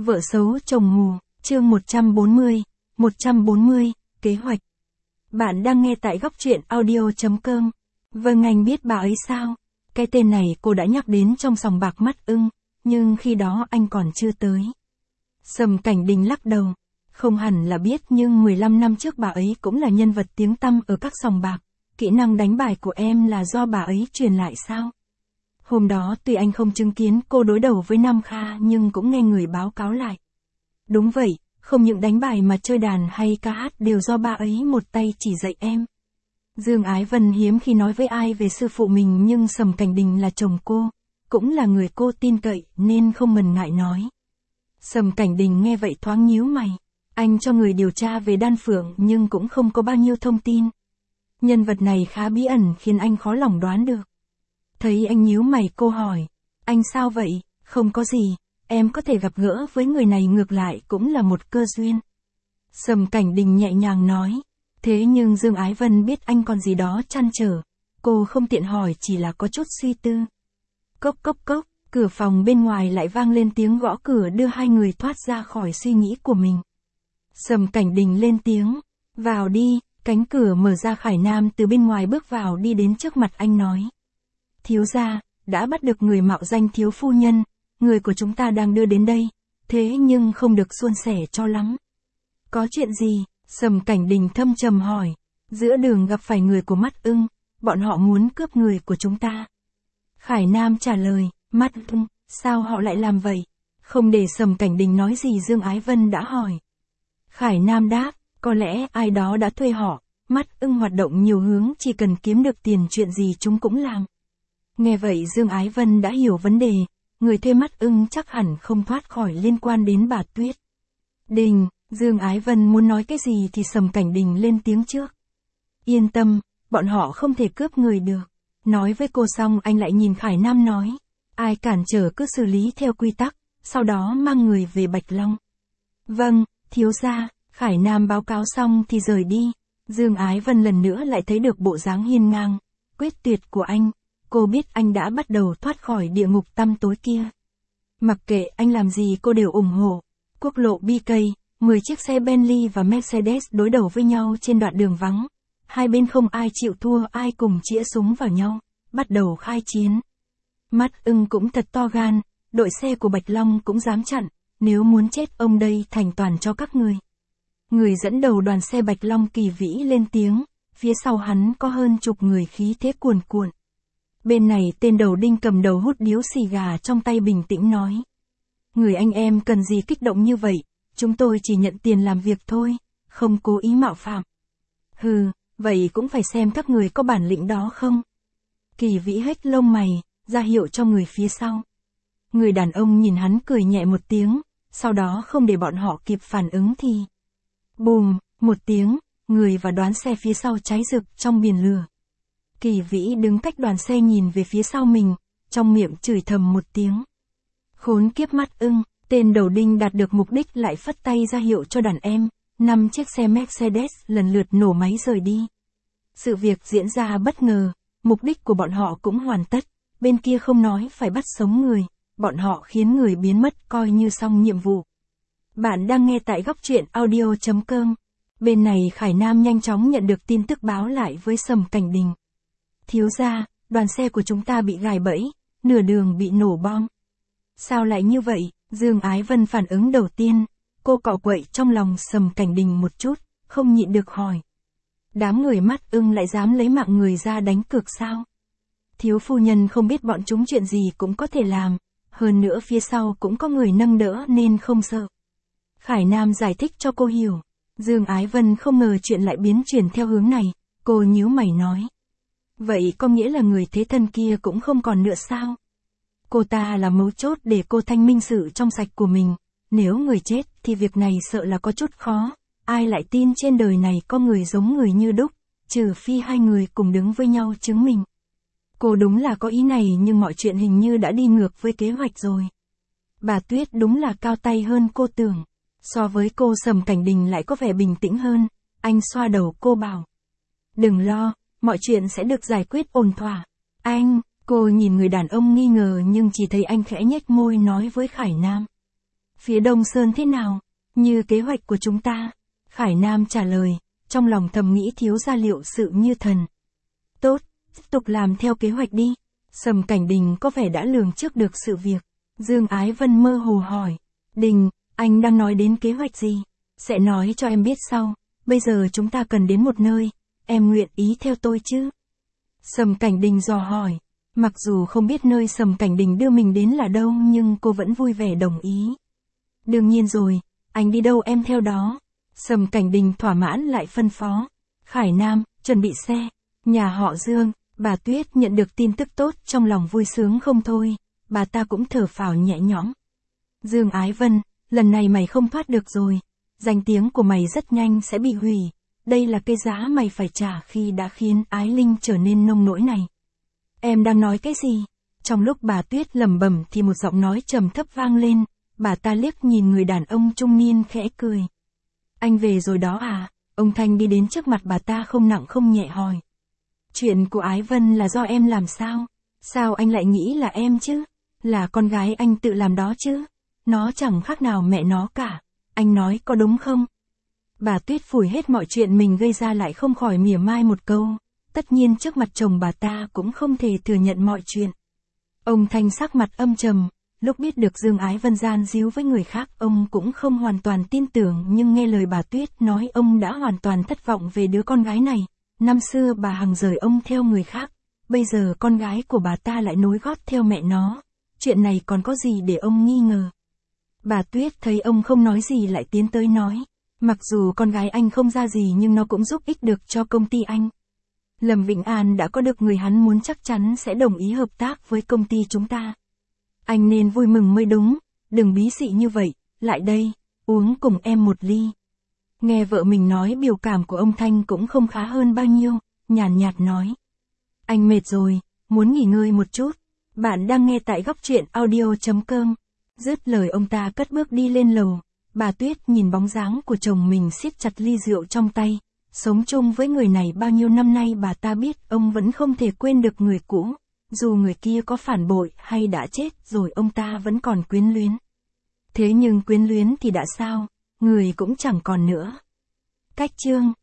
Vợ xấu chồng mù, chương 140, kế hoạch. Bạn đang nghe tại góc truyện audio.com. Vâng, anh biết bà ấy sao? Cái tên này cô đã nhắc đến trong sòng bạc Mắt Ưng, nhưng khi đó anh còn chưa tới. Sầm Cảnh Đình lắc đầu. Không hẳn là biết, nhưng 15 năm trước bà ấy cũng là nhân vật tiếng tăm ở các sòng bạc. Kỹ năng đánh bài của em là do bà ấy truyền lại sao? Hôm đó tuy anh không chứng kiến cô đối đầu với Nam Kha nhưng cũng nghe người báo cáo lại. Đúng vậy, không những đánh bài mà chơi đàn hay ca hát đều do bà ấy một tay chỉ dạy em. Dương Ái Vân hiếm khi nói với ai về sư phụ mình, nhưng Sầm Cảnh Đình là chồng cô, cũng là người cô tin cậy nên không ngần ngại nói. Sầm Cảnh Đình nghe vậy thoáng nhíu mày. Anh cho người điều tra về Đan Phượng nhưng cũng không có bao nhiêu thông tin. Nhân vật này khá bí ẩn khiến anh khó lòng đoán được. Thấy anh nhíu mày, cô hỏi. Anh sao vậy? Không có gì, em có thể gặp gỡ với người này ngược lại cũng là một cơ duyên. Sầm Cảnh Đình nhẹ nhàng nói. Thế nhưng Dương Ái Vân biết anh còn gì đó trăn trở. Cô không tiện hỏi, chỉ là có chút suy tư. Cốc cốc cốc, cửa phòng bên ngoài lại vang lên tiếng gõ cửa đưa hai người thoát ra khỏi suy nghĩ của mình. Sầm Cảnh Đình lên tiếng. Vào đi. Cánh cửa mở ra, Khải Nam từ bên ngoài bước vào, đi đến trước mặt anh nói. Thiếu gia, đã bắt được người mạo danh thiếu phu nhân, người của chúng ta đang đưa đến đây, thế nhưng không được suôn sẻ cho lắm. Có chuyện gì? Sầm Cảnh Đình thâm trầm hỏi. Giữa đường gặp phải người của Mắt Ưng, bọn họ muốn cướp người của chúng ta. Khải Nam trả lời. Mắt Ưng, sao họ lại làm vậy? Không để Sầm Cảnh Đình nói gì, Dương Ái Vân đã hỏi. Khải Nam đáp. Có lẽ ai đó đã thuê họ. Mắt Ưng hoạt động nhiều hướng, chỉ cần kiếm được tiền chuyện gì chúng cũng làm. Nghe vậy Dương Ái Vân đã hiểu vấn đề. Người thuê Mắt Ưng chắc hẳn không thoát khỏi liên quan đến bà Tuyết. Đình, Dương Ái Vân muốn nói cái gì thì Sầm Cảnh Đình lên tiếng trước. Yên tâm, bọn họ không thể cướp người được. Nói với cô xong anh lại nhìn Khải Nam nói. Ai cản trở cứ xử lý theo quy tắc, sau đó mang người về Bạch Long. Vâng, thiếu gia. Khải Nam báo cáo xong thì rời đi. Dương Ái Vân lần nữa lại thấy được bộ dáng hiên ngang, quyết tuyệt của anh. Cô biết anh đã bắt đầu thoát khỏi địa ngục tăm tối kia. Mặc kệ anh làm gì cô đều ủng hộ. Quốc lộ BK, 10 chiếc xe Bentley và Mercedes đối đầu với nhau trên đoạn đường vắng. Hai bên không ai chịu thua, ai cùng chĩa súng vào nhau, bắt đầu khai chiến. Mắt Ưng cũng thật to gan, đội xe của Bạch Long cũng dám chặn, nếu muốn chết ông đây thành toàn cho các người. Người dẫn đầu đoàn xe Bạch Long Kỳ Vĩ lên tiếng, phía sau hắn có hơn chục người khí thế cuồn cuộn. Bên này tên đầu đinh cầm đầu hút điếu xì gà trong tay bình tĩnh nói. Người anh em cần gì kích động như vậy, chúng tôi chỉ nhận tiền làm việc thôi, không cố ý mạo phạm. Hừ, vậy cũng phải xem các người có bản lĩnh đó không. Kỳ Vĩ hếch lông mày, ra hiệu cho người phía sau. Người đàn ông nhìn hắn cười nhẹ một tiếng, sau đó không để bọn họ kịp phản ứng thì... Bùm, một tiếng, người và đoán xe phía sau cháy rực trong biển lửa. Kỳ Vĩ đứng cách đoàn xe nhìn về phía sau mình, trong miệng chửi thầm một tiếng. Khốn kiếp Mắt Ưng, tên đầu đinh đạt được mục đích lại phất tay ra hiệu cho đàn em, 5 chiếc xe Mercedes lần lượt nổ máy rời đi. Sự việc diễn ra bất ngờ, mục đích của bọn họ cũng hoàn tất, bên kia không nói phải bắt sống người, bọn họ khiến người biến mất coi như xong nhiệm vụ. Bạn đang nghe tại góc truyện audio.com. Bên này Khải Nam nhanh chóng nhận được tin tức báo lại với Sầm Cảnh Đình. Thiếu gia, đoàn xe của chúng ta bị gài bẫy, nửa đường bị nổ bom. Sao lại như vậy? Dương Ái Vân phản ứng đầu tiên. Cô cọ quậy trong lòng Sầm Cảnh Đình một chút, không nhịn được hỏi. Đám người Mắt Ưng lại dám lấy mạng người ra đánh cược sao? Thiếu phu nhân không biết bọn chúng chuyện gì cũng có thể làm, hơn nữa phía sau cũng có người nâng đỡ nên không sợ. Khải Nam giải thích cho cô hiểu. Dương Ái Vân không ngờ chuyện lại biến chuyển theo hướng này, cô nhíu mày nói. Vậy có nghĩa là người thế thân kia cũng không còn nữa sao? Cô ta là mấu chốt để cô thanh minh sự trong sạch của mình, nếu người chết thì việc này sợ là có chút khó, ai lại tin trên đời này có người giống người như đúc, trừ phi hai người cùng đứng với nhau chứng minh. Cô đúng là có ý này, nhưng mọi chuyện hình như đã đi ngược với kế hoạch rồi. Bà Tuyết đúng là cao tay hơn cô tưởng. So với cô, Sầm Cảnh Đình lại có vẻ bình tĩnh hơn. Anh xoa đầu cô bảo. Đừng lo, mọi chuyện sẽ được giải quyết ổn thỏa. Anh, cô nhìn người đàn ông nghi ngờ nhưng chỉ thấy anh khẽ nhếch môi nói với Khải Nam. Phía Đông Sơn thế nào? Như kế hoạch của chúng ta. Khải Nam trả lời, trong lòng thầm nghĩ thiếu gia liệu sự như thần. Tốt, tiếp tục làm theo kế hoạch đi. Sầm Cảnh Đình có vẻ đã lường trước được sự việc. Dương Ái Vân mơ hồ hỏi. Đình, anh đang nói đến kế hoạch gì? Sẽ nói cho em biết sau. Bây giờ chúng ta cần đến một nơi. Em nguyện ý theo tôi chứ? Sầm Cảnh Đình dò hỏi. Mặc dù không biết nơi Sầm Cảnh Đình đưa mình đến là đâu nhưng cô vẫn vui vẻ đồng ý. Đương nhiên rồi, anh đi đâu em theo đó. Sầm Cảnh Đình thỏa mãn lại phân phó. Khải Nam, chuẩn bị xe. Nhà họ Dương, bà Tuyết nhận được tin tức tốt trong lòng vui sướng không thôi. Bà ta cũng thở phào nhẹ nhõm. Dương Ái Vân, lần này mày không thoát được rồi. Danh tiếng của mày rất nhanh sẽ bị hủy. Đây là cái giá mày phải trả khi đã khiến Ái Linh trở nên nông nỗi này. Em đang nói cái gì? Trong lúc bà Tuyết lẩm bẩm thì một giọng nói trầm thấp vang lên. Bà ta liếc nhìn người đàn ông trung niên khẽ cười. Anh về rồi đó à? Ông Thanh đi đến trước mặt bà ta không nặng không nhẹ hỏi. Chuyện của Ái Vân là do em làm sao? Sao anh lại nghĩ là em chứ? Là con gái anh tự làm đó chứ? Nó chẳng khác nào mẹ nó cả. Anh nói có đúng không? Bà Tuyết phủi hết mọi chuyện mình gây ra lại không khỏi mỉa mai một câu. Tất nhiên trước mặt chồng bà ta cũng không thể thừa nhận mọi chuyện. Ông Thanh sắc mặt âm trầm. Lúc biết được Dương Ái Vân gian díu với người khác ông cũng không hoàn toàn tin tưởng nhưng nghe lời bà Tuyết nói ông đã hoàn toàn thất vọng về đứa con gái này. Năm xưa bà hằng rời ông theo người khác. Bây giờ con gái của bà ta lại nối gót theo mẹ nó. Chuyện này còn có gì để ông nghi ngờ? Bà Tuyết thấy ông không nói gì lại tiến tới nói. Mặc dù con gái anh không ra gì nhưng nó cũng giúp ích được cho công ty anh. Lâm Vĩnh An đã có được người hắn muốn chắc chắn sẽ đồng ý hợp tác với công ty chúng ta. Anh nên vui mừng mới đúng, đừng bí xị như vậy, lại đây, uống cùng em một ly. Nghe vợ mình nói biểu cảm của ông Thanh cũng không khá hơn bao nhiêu, nhàn nhạt nói. Anh mệt rồi, muốn nghỉ ngơi một chút. Bạn đang nghe tại góc truyện audio.com. Dứt lời ông ta cất bước đi lên lầu. Bà Tuyết nhìn bóng dáng của chồng mình siết chặt ly rượu trong tay. Sống chung với người này bao nhiêu năm nay bà ta biết ông vẫn không thể quên được người cũ. Dù người kia có phản bội hay đã chết rồi ông ta vẫn còn quyến luyến. Thế nhưng quyến luyến thì đã sao, người cũng chẳng còn nữa. Cách chương